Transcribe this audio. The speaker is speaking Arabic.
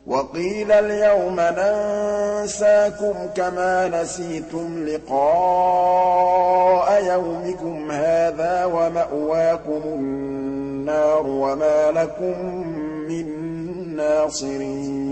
وَقِيلَ الْيَوْمَ نَنسَاكُمْ كَمَا نَسِيتُمْ لِقَاءَ يَوْمِكُمْ هَٰذَا وَمَأْوَاكُمُ النَّارُ وَمَا لَكُم مِّن نَّاصِرِينَ